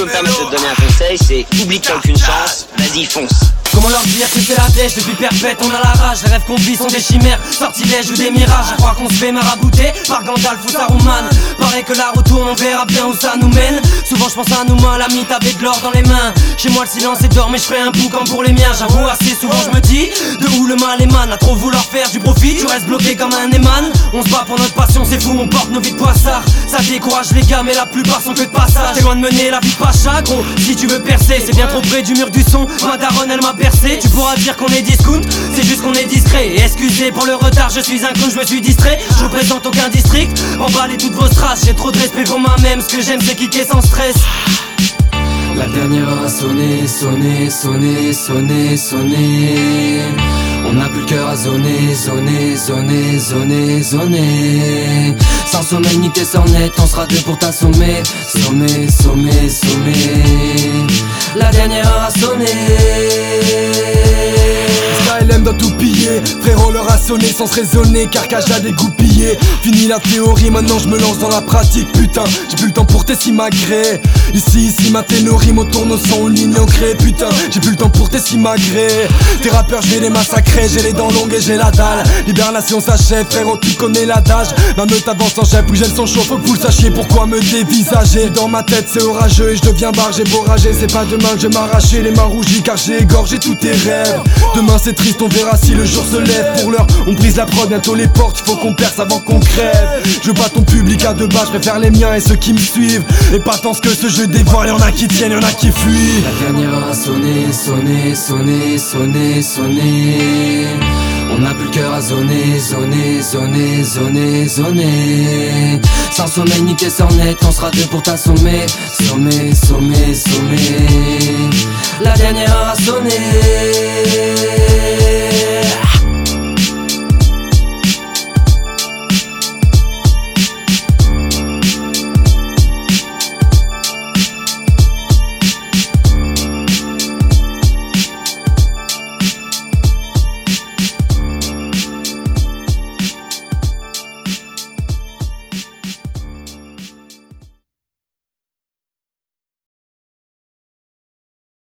peux me permettre de te donner un conseil, c'est oublie que t'as aucune chance, vas-y fonce. Comment leur dire que c'est la dèche depuis perpète, on a la rage. Les rêves qu'on vit sont des chimères, sortilèges ou des mirages. Je crois qu'on se fait marabouter par Gandalf ou Saruman. Paraît que la retourne, on verra bien où ça nous mène. Souvent je pense à nous mains, l'ami avec de l'or dans les mains. Chez moi le silence est d'or mais je ferai un boucan pour les miens. J'avoue assez souvent je me dis, de où le mal émane. À trop vouloir faire du profit, tu restes bloqué comme un éman. On se bat pour notre passion, c'est fou, on porte nos vies de poissards. Ça décourage les gars mais la plupart sont que de passage. T'es loin de mener la vie de pacha gros, si tu veux percer. C'est bien trop près du mur du son, ma daronne elle m'a percé. Tu pourras dire qu'on est discount, c'est juste qu'on est discret. Et excusez pour le retard, je suis un con, je me suis distrait. Je représente aucun district, emballez toutes vos strass. J'ai trop de respect pour moi-même, ce que j'aime c'est kicker sans stress. La dernière heure a sonné, sonné, sonné, sonné, sonné. On n'a plus le cœur à zoner, zoner, zoner, zoner, zoner. Sans sommeil ni tes sornettes, on sera deux pour t'assommer. Sommer, sommer, sommer. La dernière heure a sonné. LM doit tout piller, frérot leur a sonné sans se raisonner, carcage a dégoupillé. Fini la théorie, maintenant je me lance dans la pratique. Putain, j'ai plus le temps pour tes simagrées. Ici, ma ténorie, mon tourne au son, une ligne ancrée. Putain, j'ai plus le temps pour tes simagrées. Tes rappeurs, je vais les massacrer, j'ai les dents longues et j'ai la dalle. L'hibernation s'achève, frérot, tu connais l'adage. La meute avance en chef, plus j'ai le son chaud, faut que vous le sachiez. Pourquoi me dévisager? Dans ma tête c'est orageux et je deviens barre, j'ai beau rager. C'est pas demain que je vais m'arracher les mains rougies car j'ai égorgé tous tes rêves. Demain c'est triste, on verra si le jour se lève. Pour l'heure, on brise la prod, bientôt les portes, il faut qu'on perce avant qu'on crève. Je veux pas ton public à deux bas, je préfère les miens et ceux qui me suivent. Et pas tant que ce jeu dévore, y'en a qui tiennent, y'en a qui fuient. La dernière heure a sonné, sonné, sonné, sonné, sonné. On n'a plus le cœur à zoner, zoner, zoner, zoner, zoner. Sans sommeil ni tes sornettes, on sera deux pour t'assommer. Sommer, sommer, sommer. La dernière heure a sonné.